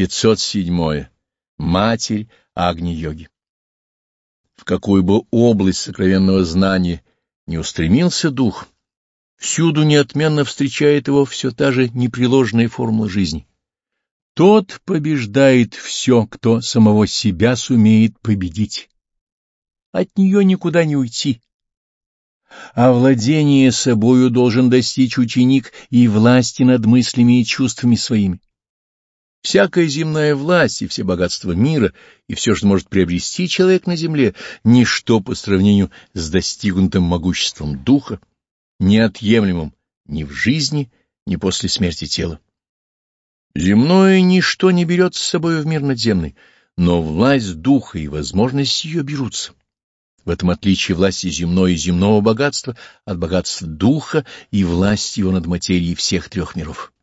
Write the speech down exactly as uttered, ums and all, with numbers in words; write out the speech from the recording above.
пятьсот седьмое. Матерь Агни-йоги. В какую бы область сокровенного знания не устремился дух, всюду неотменно встречает его все та же непреложная формула жизни. Тот побеждает все, кто самого себя сумеет победить. От нее никуда не уйти. А владение собою должен достичь ученик и власти над мыслями и чувствами своими. Всякая земная власть и все богатства мира, и все, что может приобрести человек на земле, ничто по сравнению с достигнутым могуществом духа, неотъемлемым ни в жизни, ни после смерти тела. Земное ничто не берет с собой в мир надземный, но власть духа и возможность ее берутся. В этом отличие власти земной и земного богатства от богатства духа и власти его над материей всех трех миров.